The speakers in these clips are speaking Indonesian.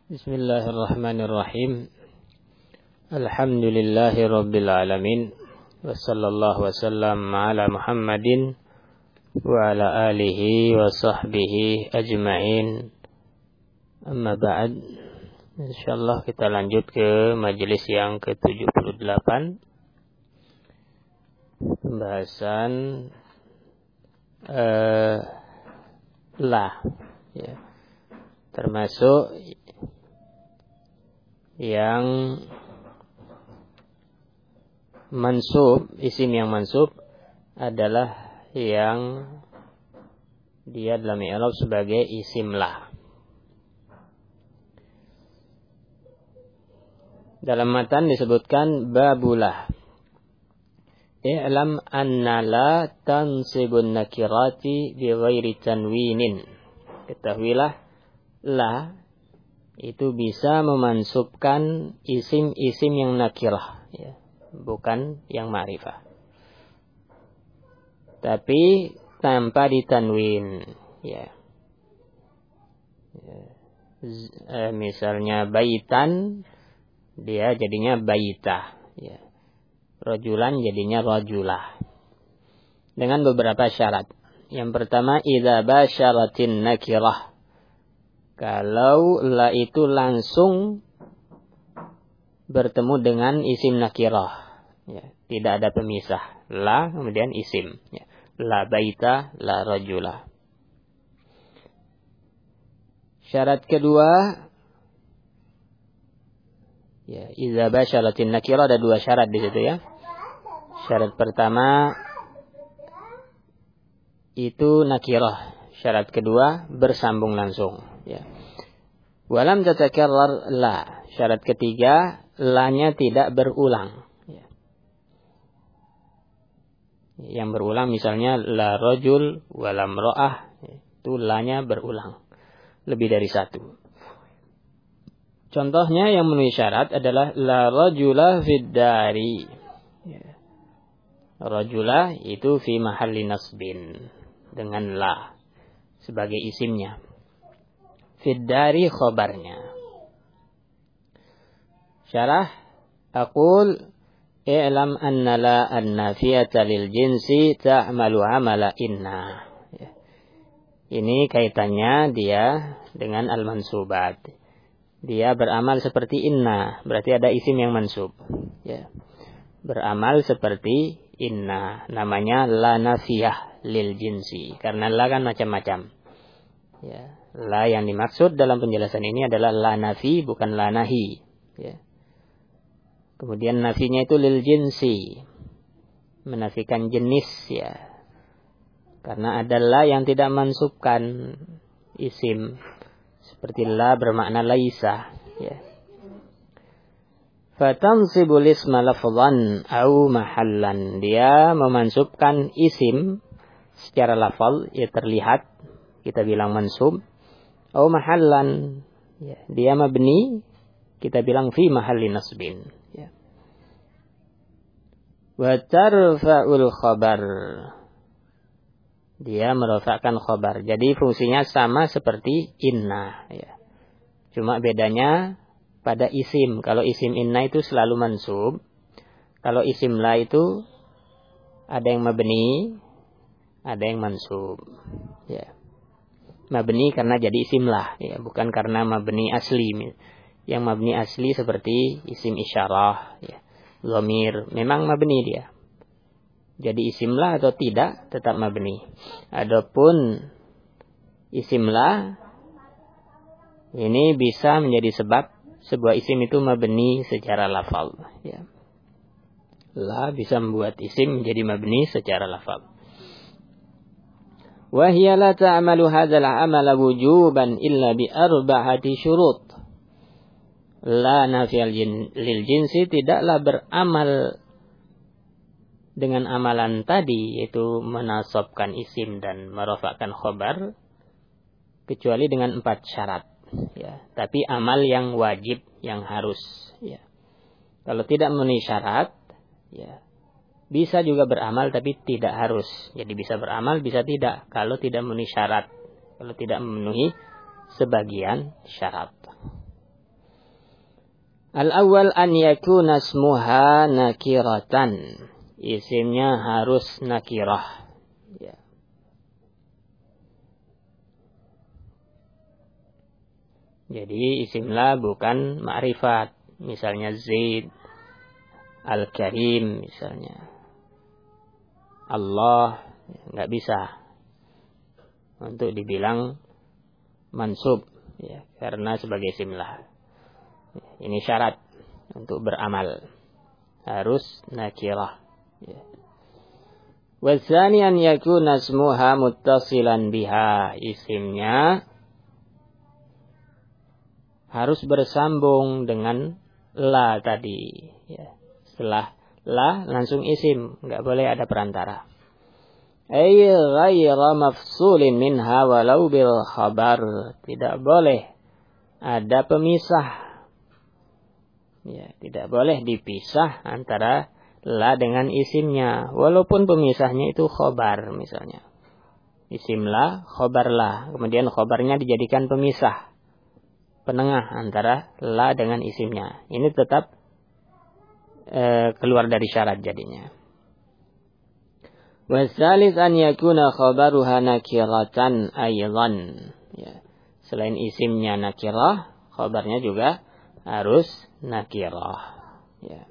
Bismillahirrahmanirrahim. Alhamdulillahi rabbil alamin. Wassallallahu wasallam ala Muhammadin wa ala alihi wa sahbihi ajma'in. Amma ba'd. Insyaallah kita lanjut ke majelis yang ke-78. Pembahasan lah, ya. Termasuk yang mansub, isim yang mansub adalah yang dia dalam i'rab sebagai isim lah. Dalam matan disebutkan babulah. I'lam anna la tansibun nakirati bi ghairi tanwinin. Ketahuilah la itu bisa memansubkan isim-isim yang nakirah, ya, bukan yang ma'rifah. Tapi tanpa ditanwin, ya. Misalnya baitan, dia jadinya baitah, ya. Rajulan jadinya rajulah. Dengan beberapa syarat. Yang pertama, idza basyaratin nakirah. Kalau la itu langsung bertemu dengan isim nakirah, ya, tidak ada pemisah. La kemudian isim, ya. La baita, la rajula. Syarat kedua, ya, idza basyaratin nakirah, ada dua syarat di situ, ya. Syarat pertama itu nakirah. Syarat kedua bersambung langsung, ya. Walam tatakarrar la. Syarat ketiga, la-nya tidak berulang, ya. Yang berulang misalnya la rajul walam ra'ah, itu la-nya berulang lebih dari satu. Contohnya yang memenuhi syarat adalah la rajula fid dari, ya. Rajula itu fi mahalli nasbin dengan la sebagai isimnya. Fid dari khobarnya. Syarah, aqul i'lam anna la an-nafiyata lil jinsi ta'malu amala inna. Ya. Ini kaitannya dia dengan al-mansubat. Dia beramal seperti inna, berarti ada isim yang mansub, ya. Beramal seperti inna, namanya la nafiyah lil jinsi, karena la kan macam-macam, ya. La yang dimaksud dalam penjelasan ini adalah la nafi, bukan la nahi, ya. Kemudian nafinya itu lil jinsi, menafikan jenis, ya. Karena ada la yang tidak mansubkan isim, seperti la bermakna laisa, ya. Fatansibul isma lafzan au mahallan. Dia memansubkan isim secara lafal, ya, terlihat, kita bilang mansub. Au mahallan, ya, dia mabni, kita bilang fi mahalli nasbin, ya. Wa tarfa'ul khabar. Dia merafa'kan khabar. Jadi fungsinya sama seperti inna, ya. Cuma bedanya pada isim. Kalau isim inna itu selalu mansub. Kalau isim la itu ada yang mabni, ada yang mansub, ya. Mabni karena jadi isim lah, ya, bukan karena mabni asli. Yang mabni asli seperti isim isyarah, ya, dhamir, memang mabni dia. Jadi isim lah atau tidak tetap mabni. Adapun isim la ini bisa menjadi sebab sebuah isim itu mabni secara lafal, ya. La bisa membuat isim menjadi mabni secara lafal. Wa hiya la ta'malu hadzal 'amala wujuban illa bi arba'ati syurut. La nafiyal lil jinsi tidaklah beramal dengan amalan tadi, yaitu menasabkan isim dan merafa'kan khabar, kecuali dengan 4 syarat, ya. Tapi amal yang wajib, yang harus, ya. Kalau tidak memenuhi syarat, ya, bisa juga beramal tapi tidak harus. Jadi bisa beramal, bisa tidak. Kalau tidak memenuhi syarat. Kalau tidak memenuhi sebagian syarat. Al-awwal an yakuna ismuha nakiratan. Isimnya harus nakirah. Ya. Jadi isimlah bukan ma'rifat. Misalnya Zaid, Al-Karim misalnya. Allah, nggak bisa untuk dibilang mansub, ya, karena sebagai isimlah. Ini syarat untuk beramal, harus nakirah. Ya. Wasani an yakuna ismuha muttasilan biha. Isimnya harus bersambung dengan la tadi. Ya. Setelah la langsung isim, nggak boleh ada perantara. Ay ghayra mafsulin minha walau bil khabar. Tidak boleh ada pemisah. Ya, tidak boleh dipisah antara la dengan isimnya, walaupun pemisahnya itu khobar misalnya. Isim la, khobar la, kemudian khobarnya dijadikan pemisah, penengah antara la dengan isimnya. Ini tetap keluar dari syarat jadinya. Wasalis an yakuna khabaruha nakiratan aydan. Ya. Selain isimnya nakirah, khabarnya juga harus nakirah. Ya.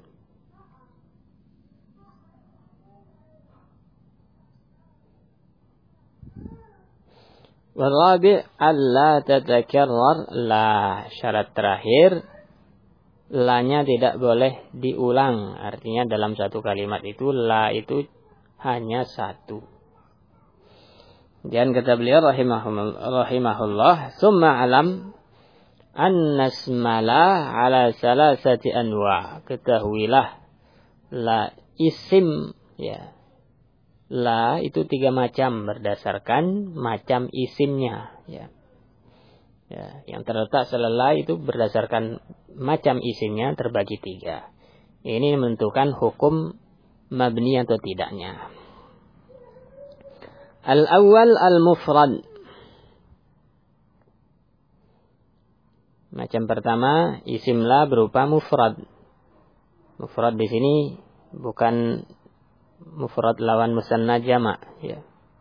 Warabi' alla tatakarrar la. Syarat terakhir, la-nya tidak boleh diulang. Artinya dalam satu kalimat itu la itu hanya satu. Dan kata beliau rahimahullah, summa alam an-nasmala ala salasati anwa. Ketahuilah la isim, ya. La itu 3 macam berdasarkan macam isimnya, ya. Ya, yang terletak setelah la itu berdasarkan macam isimnya terbagi 3. Ini menentukan hukum mabni atau tidaknya. Al-awwal al-mufrad. Macam pertama, isim la berupa mufrad. Mufrad di sini bukan mufrad lawan musanna jama', ya.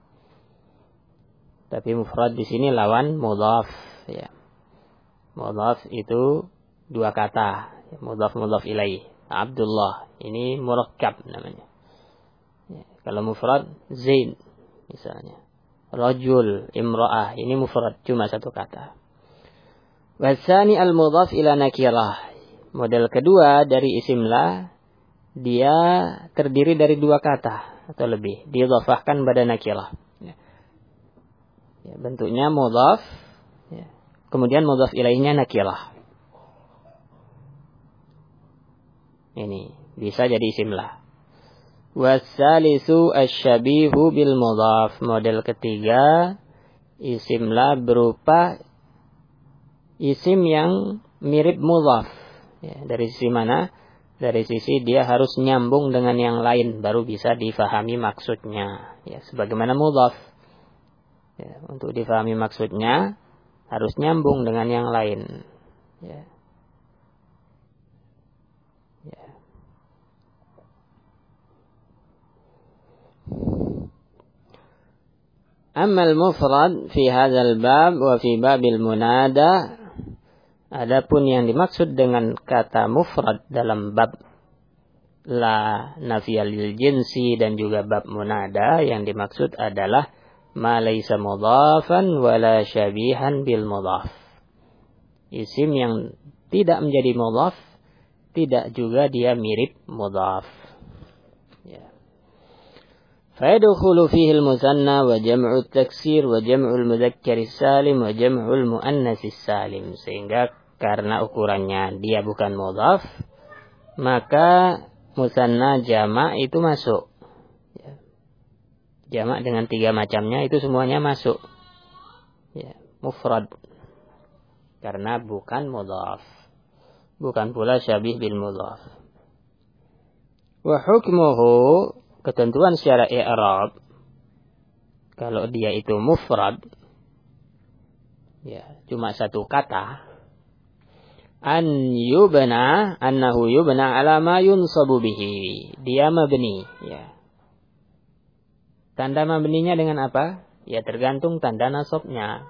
Tapi mufrad di sini lawan mudhaf, ya. Mudhaf itu 2 kata, mudhaf ilaih. Abdullah, ini murakkab namanya. Ya, kalau mufrad Zaid misalnya. Rajul, imra'ah, ini mufrad cuma 1 kata. Wasani al-mudhaf ila nakirah. Model kedua dari isim la, dia terdiri dari 2 kata atau lebih, diidhafahkan pada nakirah. Ya. Ya, bentuknya mudhaf, ya. Kemudian mudhaf ilaihnya nakirah. Ini bisa jadi isim la. Wasalisu asyabihu bil mudhaf. Model ketiga, isim la berupa isim yang mirip mudhaf. Ya, dari sisi mana? Dari sisi dia harus nyambung dengan yang lain baru bisa difahami maksudnya. Ya, sebagaimana mudhaf. Ya, untuk difahami maksudnya harus nyambung dengan yang lain. Ya. Ya. Amal mufrad fi hadzal bab wa fi babil munada. Adapun yang dimaksud dengan kata mufrad dalam bab la nafiyal lil jinsi dan juga bab munada, yang dimaksud adalah ma laisa mudhafan wala syabihan bil mudhaf. Isim yang tidak menjadi mudhaf, tidak juga dia mirip mudhaf. Ya. Fayadkhulu fihi al-musanna wa jam'u at-taksir wa jam'u al-mudzakkar as-salim wa jam'u al-muannas as-salim. Sehingga karena ukurannya dia bukan mudhaf, maka musanna jama' itu masuk. Ya. Jama' dengan 3 macamnya itu semuanya masuk. Ya, mufrad. Karena bukan mudhaf. Bukan pula syabih bil mudhaf. Wa hukmuhu, ketentuan secara i'rab, kalau dia itu mufrad, ya, cuma 1 kata, annahu yubna ala ma yunsabu bihi. Dia mabni, ya. Tanda mabninya dengan apa? Ya tergantung tanda nasabnya.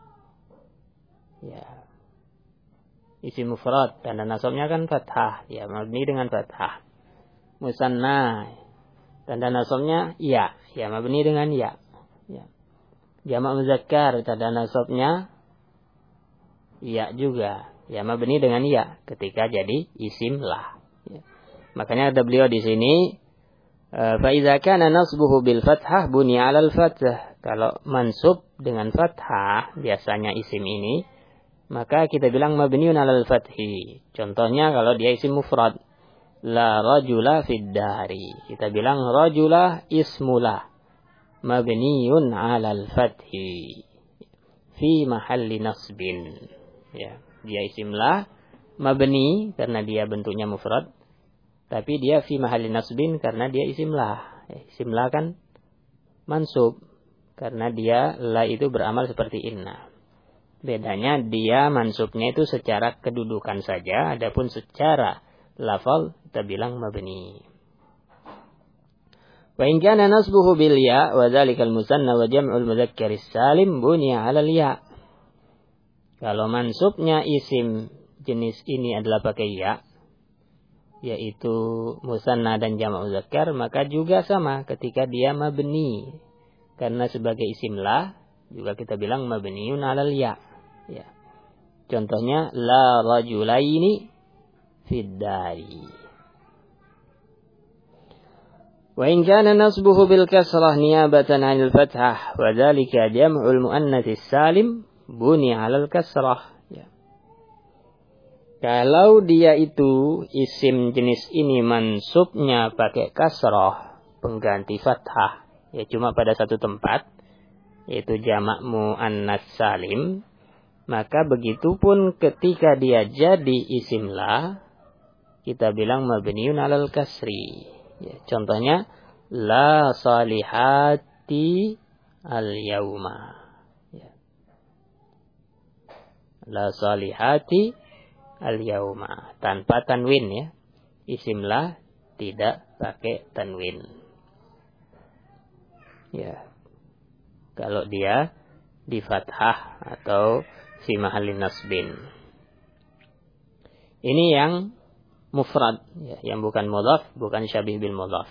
Ya. Isim mufrad, tanda nasabnya kan fathah, ya mabni dengan fathah. Musanna, tanda nasabnya ya, ya mabni dengan ya. Ya. Jamak muzakkar, tanda nasabnya ya juga, ya mabni dengan ya ketika jadi isim lah. Ya. Makanya ada beliau di sini, fa idza kana nasbuhu bil fathah bunya 'alal fathah. Kalau mansub dengan fathah biasanya isim ini, maka kita bilang mabniun 'alal fathi. Contohnya kalau dia isim mufrad, la rajula fid dari. Kita bilang rajula ismula mabniun 'alal fathi fi mahalli nasbin. Ya, dia isimlah mabni karena dia bentuknya mufrad, tapi dia fi mahalli nasbin karena dia isimlah. Isimlah kan mansub karena dia la itu beramal seperti inna. Bedanya dia mansubnya itu secara kedudukan saja, adapun secara lafal kita bilang mabni. Wa in kana nasbuhu bil ya wa dzalikal musanna wa jam'ul mudzakkaris salim bunya 'alal ya. Kalau mansubnya isim jenis ini adalah pakai ya, yaitu musanna dan jamak muzakkar, maka juga sama ketika dia mabni. Karena sebagai isim la juga kita bilang mabniun 'alal ya. Ya. Contohnya la rajulaini fid dari. Wa in kana nasbuhu bil kasrah niyabatan 'anil fathah wa dzalika jam'ul muannats salim buni 'alal kasrah. Ya. Kalau dia itu isim jenis ini mansubnya pakai kasrah pengganti fathah, ya cuma pada satu tempat, yaitu jamak muannats salim, maka begitupun ketika dia jadi isim la, kita bilang mabniun 'alal kasri. Ya, contohnya la salihati al-yauma. Ya. La salihati al-yauma tanpa tanwin ya. Isim la tidak pakai tanwin. Ya. Kalau dia di fathah atau fi mahallin nasbin. Ini yang mufrad, ya, yang bukan mudhaf, bukan syabih bil mudhaf.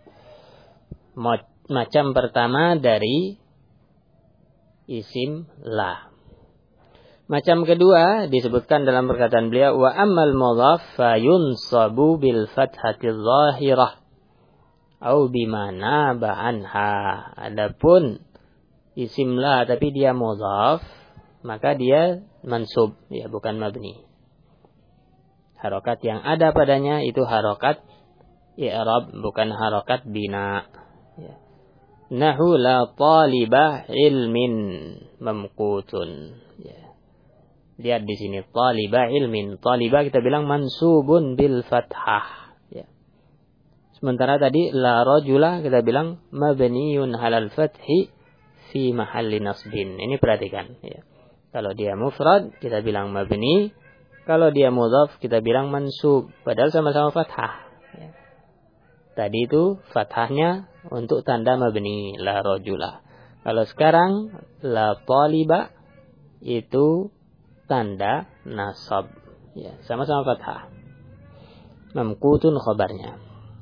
Macam pertama dari isim la. Macam kedua disebutkan dalam perkataan beliau, wa ammal mudhaf fa yunsabu bil fathati dhahirah au bimana ba'anha. Adapun isim la tapi dia mudhaf, maka dia mansub, ya bukan mabni. Harokat yang ada padanya itu harokat i'rab, bukan harokat bina. Ya. Nahu la talibah ilmin mamqutun. Ya. Lihat di sini talibah ilmin. Talibah kita bilang mansubun bil fathah. Ya. Sementara tadi la rajula kita bilang mabniyun halal fathi fi mahalli nasbin. Ini perhatikan. Ya. Kalau dia mufrad kita bilang mabni. Kalau dia mudhaf kita bilang mansub, padahal sama-sama fathah. Ya. Tadi itu fathahnya untuk tanda mabni la rajula. Kalau sekarang la taliba itu tanda nasab. Ya, sama-sama fathah. Mamqutun khabarnya.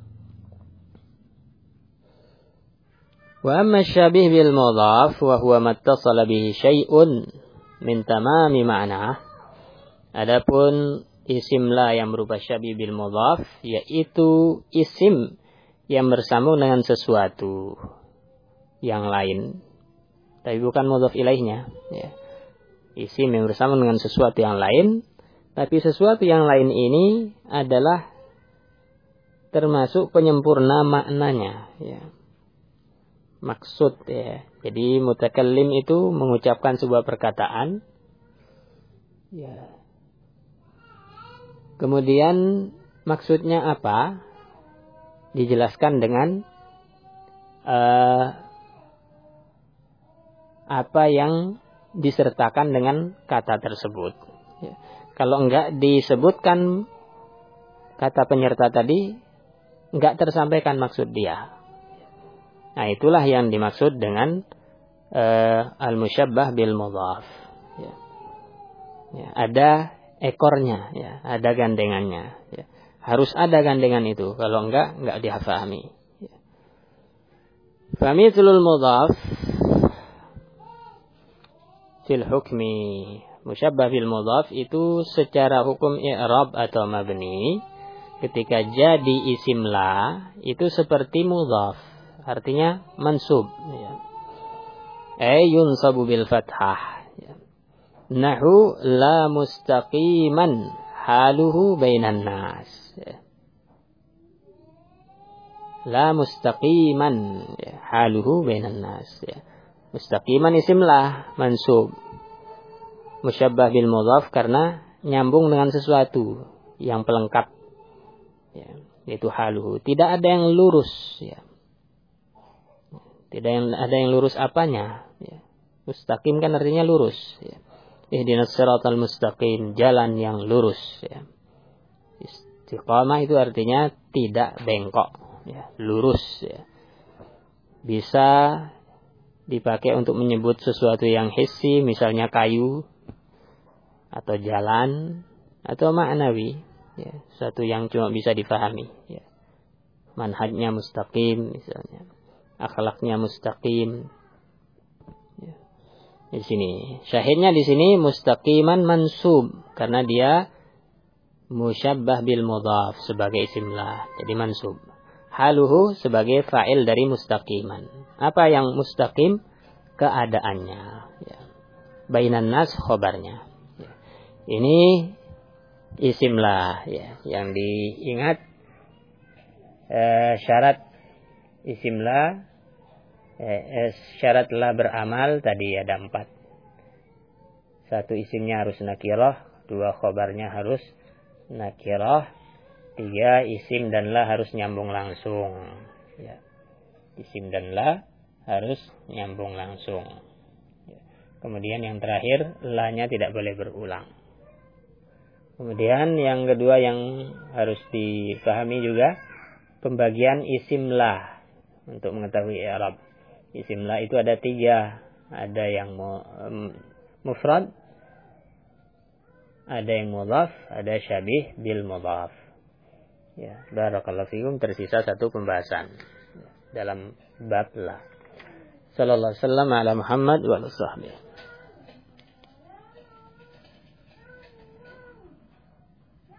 Wa amma syabih bil mudhaf wa huwa mattasala bihi syai'un min tamami ma'nah. Adapun isim la yang berupa syabih bil mudhaf, yaitu isim yang bersambung dengan sesuatu yang lain, tapi bukan mudhaf ilaihnya. Ya. Isim yang bersambung dengan sesuatu yang lain, tapi sesuatu yang lain ini adalah termasuk penyempurna maknanya. Ya. Maksud ya. Jadi mutakallim itu mengucapkan sebuah perkataan. Ya. Kemudian maksudnya apa? Dijelaskan dengan apa yang disertakan dengan kata tersebut. Ya. Kalau enggak disebutkan kata penyerta tadi, enggak tersampaikan maksud dia. Nah, itulah yang dimaksud dengan al-musyabbah bil mudhaf. Ya. Ya, ada ekornya, ya, ada gandengannya. Ya. Harus ada gandengan itu, kalau enggak difahami. Ya. Famithulul mudhaf fil hukmi musyabbah bil mudhaf itu secara hukum i'rab atau mabni ketika jadi isim la itu seperti mudhaf, artinya mansub, ya. Yunsabu bil fathah, ya. Nahu la mustaqiman haluhu bainan nas, ya. La mustaqiman, ya, haluhu bainan nas, ya. Mustaqiman isim la mansub, musyabbah bil mudhaf karena nyambung dengan sesuatu yang pelengkap, ya, yaitu haluhu. Tidak ada yang lurus, ya. Tidak ada yang lurus apanya, ya. Mustaqim kan artinya lurus, ya. Ihdinas siratal mustaqim, jalan yang lurus, ya. Istiqamah itu artinya tidak bengkok, ya, lurus, ya. Bisa dipakai untuk menyebut sesuatu yang hissi, misalnya kayu atau jalan, atau ma'nawi, ya, sesuatu yang cuma bisa difahami, ya. Manhajnya mustaqim misalnya, akhlaknya mustaqim. Ya. Di sini syahidnya di sini mustaqiman mansub karena dia musyabbah bil mudhaf sebagai isim la, jadi mansub. Haluhu sebagai fa'il dari mustaqiman. Apa yang mustaqim? Keadaannya, ya. Bainan nas khobarnya, ya. Ini isim la, ya, yang diingat syarat isim la, syarat la beramal tadi ada 4. 1 isimnya harus nakirah, 2 khobarnya harus nakirah, 3 isim dan la harus nyambung langsung, ya. Isim dan la harus nyambung langsung, ya. Kemudian yang terakhir la-nya tidak boleh berulang. Kemudian yang kedua yang harus dipahami juga pembagian isim la untuk mengetahui i'rab. Isim la itu ada 3, ada yang mufrad, ada yang mudhaf, ada syabih bil mudhaf. Ya, barakallahu fikum, tersisa 1 pembahasan dalam bab la. Sallallahu alaihi wasallam ala Muhammad wa alihi.